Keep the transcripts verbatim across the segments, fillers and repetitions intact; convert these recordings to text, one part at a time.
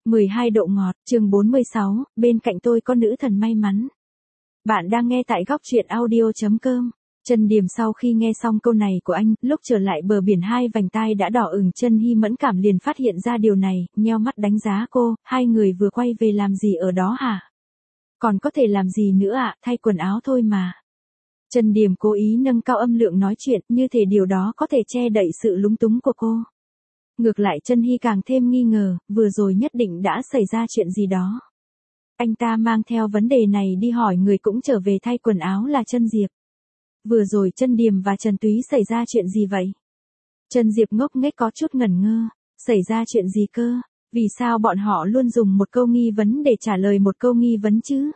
mười hai độ ngọt, chương bốn mươi sáu, bên cạnh tôi có nữ thần may mắn. Bạn đang nghe tại góc truyện audio chấm com. Chân Điềm sau khi nghe xong câu này của anh, lúc trở lại bờ biển hai vành tai đã đỏ ửng, Chân Hy mẫn cảm liền phát hiện ra điều này, nheo mắt đánh giá cô, hai người vừa quay về làm gì ở đó hả? Còn có thể làm gì nữa ạ, thay quần áo thôi mà. Chân Điềm cố ý nâng cao âm lượng nói chuyện, như thể điều đó có thể che đậy sự lúng túng của cô. Ngược lại Chân Hy càng thêm nghi ngờ, vừa rồi nhất định đã xảy ra chuyện gì đó. Anh ta mang theo vấn đề này đi hỏi người cũng trở về thay quần áo là Chân Diệp. Vừa rồi Chân Điềm và Trần Túy xảy ra chuyện gì vậy? Chân Diệp ngốc nghếch có chút ngẩn ngơ, xảy ra chuyện gì cơ? Vì sao bọn họ luôn dùng một câu nghi vấn để trả lời một câu nghi vấn chứ?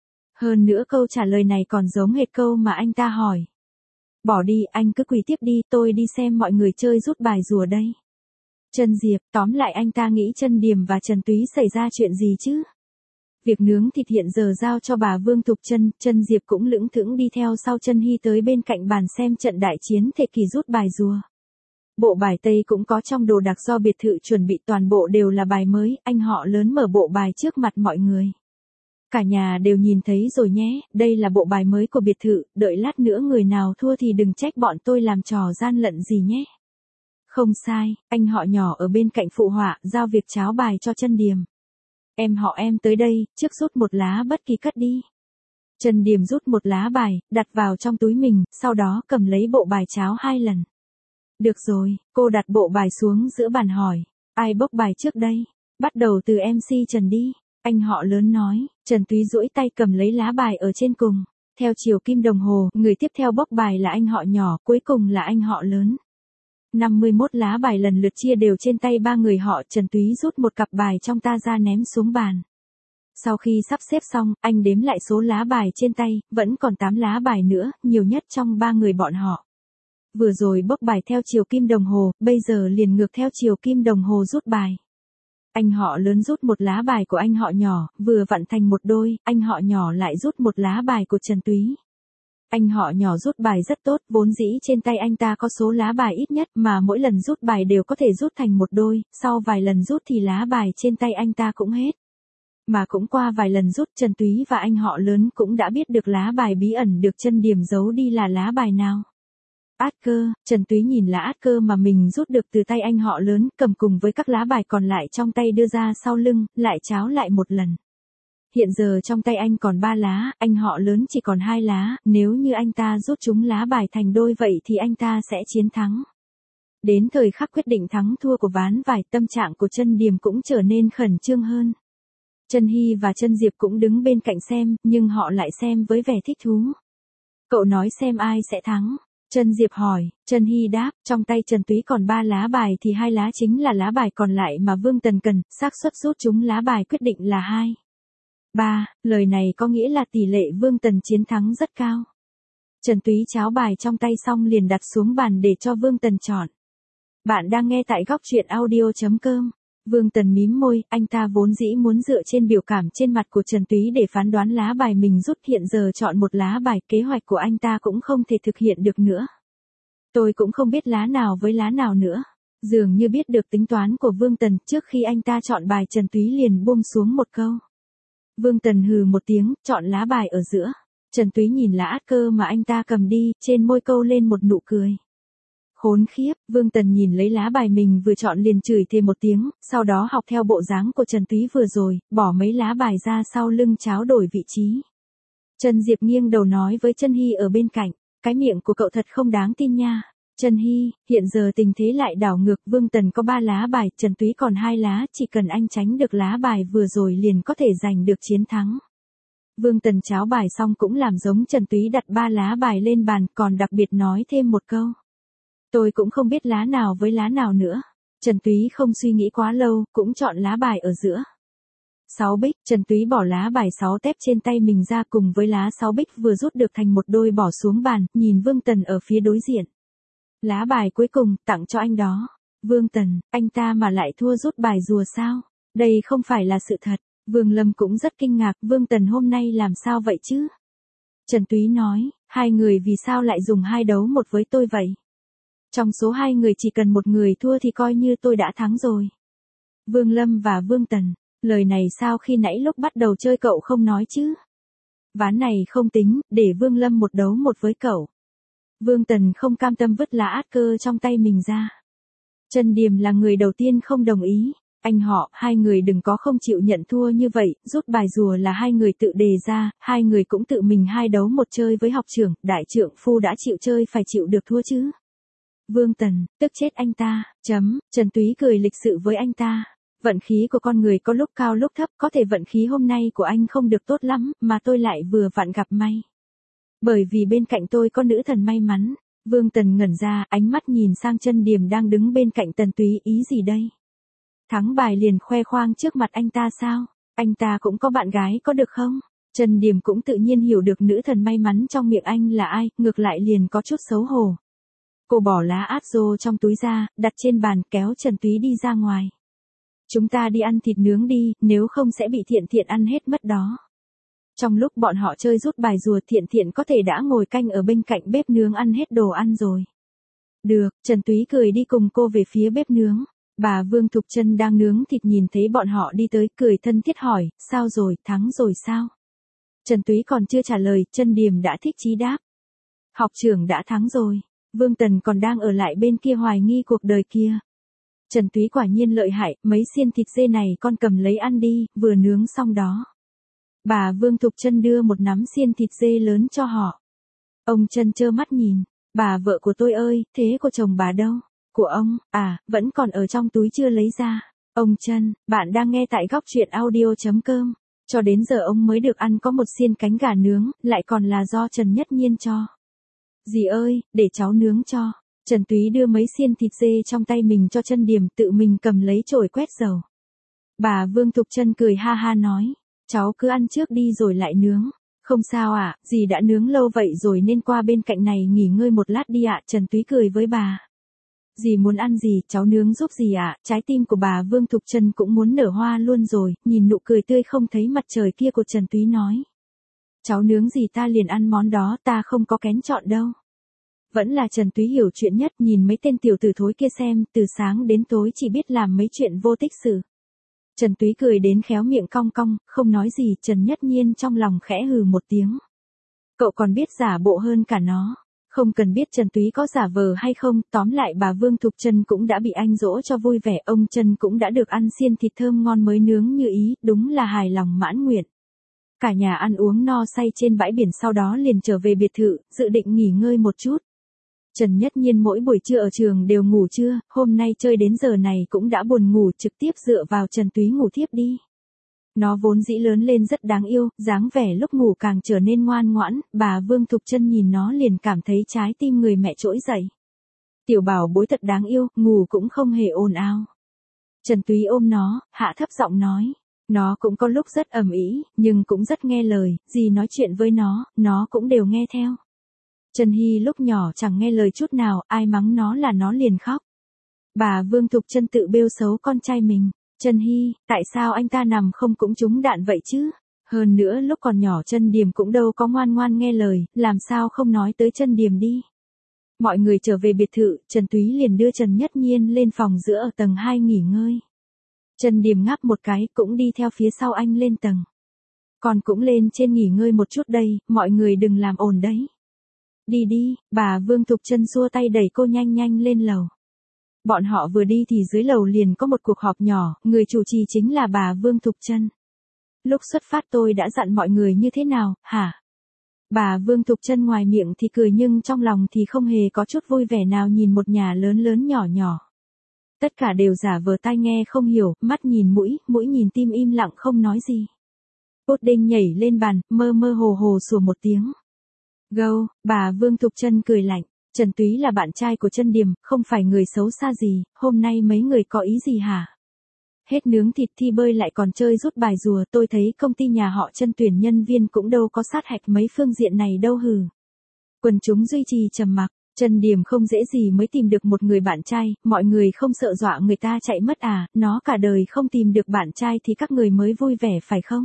Hơn nữa câu trả lời này còn giống hệt câu mà anh ta hỏi. Bỏ đi, anh cứ quỳ tiếp đi, tôi đi xem mọi người chơi rút bài rùa đây. Chân Diệp, tóm lại anh ta nghĩ Chân Điềm và Trần Túy xảy ra chuyện gì chứ? Việc nướng thịt hiện giờ giao cho bà Vương Thục Chân, Chân Diệp cũng lững thững đi theo sau Chân Hy tới bên cạnh bàn xem trận đại chiến thế kỷ rút bài rùa. Bộ bài Tây cũng có trong đồ đạc do biệt thự chuẩn bị, toàn bộ đều là bài mới, anh họ lớn mở bộ bài trước mặt mọi người. Cả nhà đều nhìn thấy rồi nhé, đây là bộ bài mới của biệt thự, đợi lát nữa người nào thua thì đừng trách bọn tôi làm trò gian lận gì nhé. Không sai, anh họ nhỏ ở bên cạnh phụ họa, giao việc tráo bài cho Chân Điềm. Em họ em tới đây, trước rút một lá bất kỳ cất đi. Chân Điềm rút một lá bài, đặt vào trong túi mình, sau đó cầm lấy bộ bài tráo hai lần. Được rồi, cô đặt bộ bài xuống giữa bàn hỏi, ai bốc bài trước đây? Bắt đầu từ em xê Trần đi. Anh họ lớn nói, Trần Túy duỗi tay cầm lấy lá bài ở trên cùng. Theo chiều kim đồng hồ, người tiếp theo bốc bài là anh họ nhỏ, cuối cùng là anh họ lớn. năm mươi mốt lá bài lần lượt chia đều trên tay ba người họ, Trần Túy rút một cặp bài trong ta ra ném xuống bàn. Sau khi sắp xếp xong, anh đếm lại số lá bài trên tay, vẫn còn tám lá bài nữa, nhiều nhất trong ba người bọn họ. Vừa rồi bốc bài theo chiều kim đồng hồ, bây giờ liền ngược theo chiều kim đồng hồ rút bài. Anh họ lớn rút một lá bài của anh họ nhỏ, vừa vặn thành một đôi, anh họ nhỏ lại rút một lá bài của Trần Túy. Anh họ nhỏ rút bài rất tốt, vốn dĩ trên tay anh ta có số lá bài ít nhất mà mỗi lần rút bài đều có thể rút thành một đôi, sau vài lần rút thì lá bài trên tay anh ta cũng hết. Mà cũng qua vài lần rút, Trần Túy và anh họ lớn cũng đã biết được lá bài bí ẩn được Chân Điềm giấu đi là lá bài nào. Át cơ, Trần Túy nhìn lá át cơ mà mình rút được từ tay anh họ lớn, cầm cùng với các lá bài còn lại trong tay đưa ra sau lưng, lại tráo lại một lần. Hiện giờ trong tay anh còn ba lá, anh họ lớn chỉ còn hai lá, nếu như anh ta rút chúng lá bài thành đôi vậy thì anh ta sẽ chiến thắng. Đến thời khắc quyết định thắng thua của ván bài, tâm trạng của Chân Điềm cũng trở nên khẩn trương hơn. Chân Hy và Chân Diệp cũng đứng bên cạnh xem, nhưng họ lại xem với vẻ thích thú. Cậu nói xem ai sẽ thắng? Chân Diệp hỏi, Chân Hy đáp, trong tay Trần Túy còn ba lá bài thì hai lá chính là lá bài còn lại mà Vương Tần cần, xác suất rút chúng lá bài quyết định là hai. ba, lời này có nghĩa là tỷ lệ Vương Tần chiến thắng rất cao. Trần Túy tráo bài trong tay xong liền đặt xuống bàn để cho Vương Tần chọn. Bạn đang nghe tại góc truyện audio chấm com. Vương Tần mím môi, anh ta vốn dĩ muốn dựa trên biểu cảm trên mặt của Trần Túy để phán đoán lá bài mình rút, hiện giờ chọn một lá bài, kế hoạch của anh ta cũng không thể thực hiện được nữa. Tôi cũng không biết lá nào với lá nào nữa. Dường như biết được tính toán của Vương Tần, trước khi anh ta chọn bài Trần Túy liền buông xuống một câu. Vương Tần hừ một tiếng, chọn lá bài ở giữa. Trần Túy nhìn lá át cơ mà anh ta cầm đi, trên môi câu lên một nụ cười. Khốn khiếp, Vương Tần nhìn lấy lá bài mình vừa chọn liền chửi thêm một tiếng, sau đó học theo bộ dáng của Trần Túy vừa rồi, bỏ mấy lá bài ra sau lưng tráo đổi vị trí. Trần Diệp nghiêng đầu nói với Chân Hy ở bên cạnh, cái miệng của cậu thật không đáng tin nha. Chân Hy, hiện giờ tình thế lại đảo ngược, Vương Tần có ba lá bài, Trần Túy còn hai lá, chỉ cần anh tránh được lá bài vừa rồi liền có thể giành được chiến thắng. Vương Tần tráo bài xong cũng làm giống Trần Túy, đặt ba lá bài lên bàn, còn đặc biệt nói thêm một câu. Tôi cũng không biết lá nào với lá nào nữa. Trần Túy không suy nghĩ quá lâu, cũng chọn lá bài ở giữa. Sáu bích, Trần Túy bỏ lá bài sáu tép trên tay mình ra cùng với lá sáu bích vừa rút được thành một đôi bỏ xuống bàn, nhìn Vương Tần ở phía đối diện. Lá bài cuối cùng, tặng cho anh đó. Vương Tần, anh ta mà lại thua rút bài rùa sao? Đây không phải là sự thật. Vương Lâm cũng rất kinh ngạc, Vương Tần hôm nay làm sao vậy chứ? Trần Túy nói, hai người vì sao lại dùng hai đấu một với tôi vậy? Trong số hai người chỉ cần một người thua thì coi như tôi đã thắng rồi. Vương Lâm và Vương Tần. Lời này sao khi nãy lúc bắt đầu chơi cậu không nói chứ? Ván này không tính, để Vương Lâm một đấu một với cậu. Vương Tần không cam tâm vứt lá át cơ trong tay mình ra. Trần Điềm là người đầu tiên không đồng ý. Anh họ, hai người đừng có không chịu nhận thua như vậy, rút bài rùa là hai người tự đề ra, hai người cũng tự mình hai đấu một chơi với học trưởng, đại trượng phu đã chịu chơi phải chịu được thua chứ. Vương Tần, tức chết anh ta, chấm, Trần Túy cười lịch sự với anh ta. Vận khí của con người có lúc cao lúc thấp, có thể vận khí hôm nay của anh không được tốt lắm, mà tôi lại vừa vặn gặp may. Bởi vì bên cạnh tôi có nữ thần may mắn. Vương Tần ngẩn ra, ánh mắt nhìn sang Trần Điềm đang đứng bên cạnh Tần Túy, ý gì đây? Thắng bài liền khoe khoang trước mặt anh ta sao? Anh ta cũng có bạn gái có được không? Trần Điềm cũng tự nhiên hiểu được nữ thần may mắn trong miệng anh là ai, ngược lại liền có chút xấu hổ. Cô bỏ lá át rô trong túi ra, đặt trên bàn, kéo Trần Túy đi ra ngoài. Chúng ta đi ăn thịt nướng đi, nếu không sẽ bị Thiện Thiện ăn hết mất đó. Trong lúc bọn họ chơi rút bài rùa, Thiện Thiện có thể đã ngồi canh ở bên cạnh bếp nướng ăn hết đồ ăn rồi. Được, Trần Túy cười đi cùng cô về phía bếp nướng. Bà Vương Thục Trân đang nướng thịt nhìn thấy bọn họ đi tới, cười thân thiết hỏi, sao rồi, thắng rồi sao? Trần Túy còn chưa trả lời, Trần Điềm đã thích chí đáp. Học trưởng đã thắng rồi. Vương Tần còn đang ở lại bên kia hoài nghi cuộc đời kia. Trần Túy quả nhiên lợi hại, mấy xiên thịt dê này con cầm lấy ăn đi, vừa nướng xong đó. Bà Vương Thục Trân đưa một nắm xiên thịt dê lớn cho họ. Ông Trân trơ mắt nhìn, bà vợ của tôi ơi, thế của chồng bà đâu? Của ông, à, vẫn còn ở trong túi chưa lấy ra. Ông Trân, bạn đang nghe tại góc truyện audio chấm com. Cho đến giờ ông mới được ăn có một xiên cánh gà nướng, lại còn là do Trần Nhất Nhiên cho. Dì ơi, để cháu nướng cho. Trần Túy đưa mấy xiên thịt dê trong tay mình cho Trần Điềm, tự mình cầm lấy chổi quét dầu. Bà Vương Thục Trân cười ha ha nói, cháu cứ ăn trước đi rồi lại nướng. Không sao ạ, à, dì đã nướng lâu vậy rồi nên qua bên cạnh này nghỉ ngơi một lát đi ạ. À. Trần Túy cười với bà. Dì muốn ăn gì, cháu nướng giúp dì ạ. À. Trái tim của bà Vương Thục Trân cũng muốn nở hoa luôn rồi, nhìn nụ cười tươi không thấy mặt trời kia của Trần Túy nói. Cháu nướng gì ta liền ăn món đó, ta không có kén chọn đâu. Vẫn là Trần Túy hiểu chuyện nhất, nhìn mấy tên tiểu tử thối kia xem, từ sáng đến tối chỉ biết làm mấy chuyện vô tích sự. Trần Túy cười đến khéo miệng cong cong, không nói gì, Trần Nhất Nhiên trong lòng khẽ hừ một tiếng. Cậu còn biết giả bộ hơn cả nó. Không cần biết Trần Túy có giả vờ hay không, tóm lại bà Vương Thục Trân cũng đã bị anh dỗ cho vui vẻ, ông Trân cũng đã được ăn xiên thịt thơm ngon mới nướng như ý, đúng là hài lòng mãn nguyện. Cả nhà ăn uống no say trên bãi biển, sau đó liền trở về biệt thự, dự định nghỉ ngơi một chút. Trần Nhất Nhiên mỗi buổi trưa ở trường đều ngủ trưa, hôm nay chơi đến giờ này cũng đã buồn ngủ, trực tiếp dựa vào Trần Túy ngủ thiếp đi. Nó vốn dĩ lớn lên rất đáng yêu, dáng vẻ lúc ngủ càng trở nên ngoan ngoãn, bà Vương Thục Trân nhìn nó liền cảm thấy trái tim người mẹ trỗi dậy. Tiểu bảo bối thật đáng yêu, ngủ cũng không hề ồn ào. Trần Túy ôm nó, hạ thấp giọng nói. Nó cũng có lúc rất ầm ĩ, nhưng cũng rất nghe lời, gì nói chuyện với nó, nó cũng đều nghe theo. Trần Hy lúc nhỏ chẳng nghe lời chút nào, ai mắng nó là nó liền khóc. Bà Vương Thục Trân tự bêu xấu con trai mình. Trần Hy, tại sao anh ta nằm không cũng trúng đạn vậy chứ? Hơn nữa lúc còn nhỏ Trần Điềm cũng đâu có ngoan ngoan nghe lời, làm sao không nói tới Trần Điềm đi. Mọi người trở về biệt thự, Trần Túy liền đưa Trần Nhất Nhiên lên phòng giữa ở tầng hai nghỉ ngơi. Trần Điềm ngáp một cái, cũng đi theo phía sau anh lên tầng. Con cũng lên trên nghỉ ngơi một chút đây, mọi người đừng làm ồn đấy. Đi đi, bà Vương Thục Trân xua tay đẩy cô nhanh nhanh lên lầu. Bọn họ vừa đi thì dưới lầu liền có một cuộc họp nhỏ, người chủ trì chính là bà Vương Thục Trân. Lúc xuất phát tôi đã dặn mọi người như thế nào, hả? Bà Vương Thục Trân ngoài miệng thì cười nhưng trong lòng thì không hề có chút vui vẻ nào nhìn một nhà lớn lớn nhỏ nhỏ. Tất cả đều giả vờ tai nghe không hiểu, mắt nhìn mũi, mũi nhìn tim im lặng không nói gì. Pudding nhảy lên bàn, mơ mơ hồ hồ sủa một tiếng. Gâu, bà Vương Thục Trân cười lạnh. Trần Túy là bạn trai của Trần Điềm, không phải người xấu xa gì, hôm nay mấy người có ý gì hả? Hết nướng thịt thi bơi lại còn chơi rút bài rùa, tôi thấy công ty nhà họ Trần tuyển nhân viên cũng đâu có sát hạch mấy phương diện này đâu hừ. Quần chúng duy trì trầm mặc, Trần Điềm không dễ gì mới tìm được một người bạn trai, mọi người không sợ dọa người ta chạy mất à, nó cả đời không tìm được bạn trai thì các người mới vui vẻ phải không?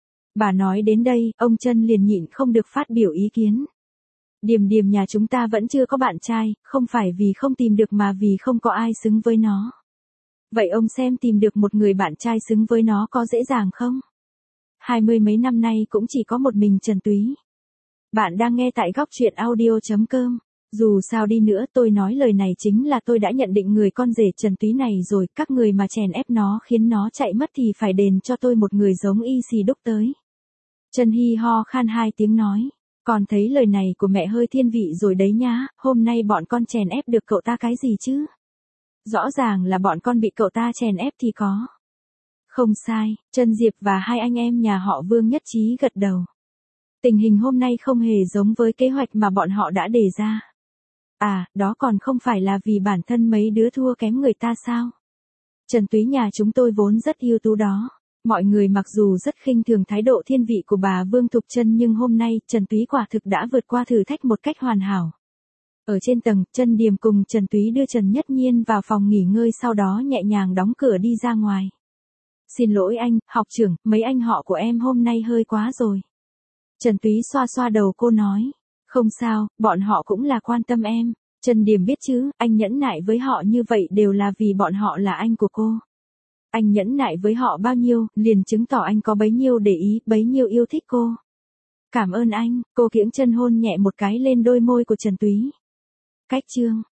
Bà nói đến đây, ông Trân liền nhịn không được phát biểu ý kiến. Điềm Điềm nhà chúng ta vẫn chưa có bạn trai, không phải vì không tìm được mà vì không có ai xứng với nó. Vậy ông xem tìm được một người bạn trai xứng với nó có dễ dàng không? Hai mươi mấy năm nay cũng chỉ có một mình Trần Túy. Bạn đang nghe tại góc truyện audio.com. Dù sao đi nữa tôi nói lời này chính là tôi đã nhận định người con rể Trần Túy này rồi, các người mà chèn ép nó khiến nó chạy mất thì phải đền cho tôi một người giống y xì đúc tới. Trần Hy ho khan hai tiếng nói, còn thấy lời này của mẹ hơi thiên vị rồi đấy nhá, hôm nay bọn con chèn ép được cậu ta cái gì chứ? Rõ ràng là bọn con bị cậu ta chèn ép thì có. Không sai, Trần Diệp và hai anh em nhà họ Vương nhất trí gật đầu. Tình hình hôm nay không hề giống với kế hoạch mà bọn họ đã đề ra. À, đó còn không phải là vì bản thân mấy đứa thua kém người ta sao? Trần Túy nhà chúng tôi vốn rất ưu tú đó. Mọi người mặc dù rất khinh thường thái độ thiên vị của bà Vương Thục Trân nhưng hôm nay Trần Túy quả thực đã vượt qua thử thách một cách hoàn hảo. Ở trên tầng, Trân Điềm cùng Trần Túy đưa Trần Nhất Nhiên vào phòng nghỉ ngơi, sau đó nhẹ nhàng đóng cửa đi ra ngoài. Xin lỗi anh, học trưởng, mấy anh họ của em hôm nay hơi quá rồi. Trần Túy xoa xoa đầu cô nói. Không sao, bọn họ cũng là quan tâm em. Trần Điềm biết chứ, anh nhẫn nại với họ như vậy đều là vì bọn họ là anh của cô. Anh nhẫn nại với họ bao nhiêu, liền chứng tỏ anh có bấy nhiêu để ý, bấy nhiêu yêu thích cô. Cảm ơn anh, cô kiễng chân hôn nhẹ một cái lên đôi môi của Trần Túy. Cách chương.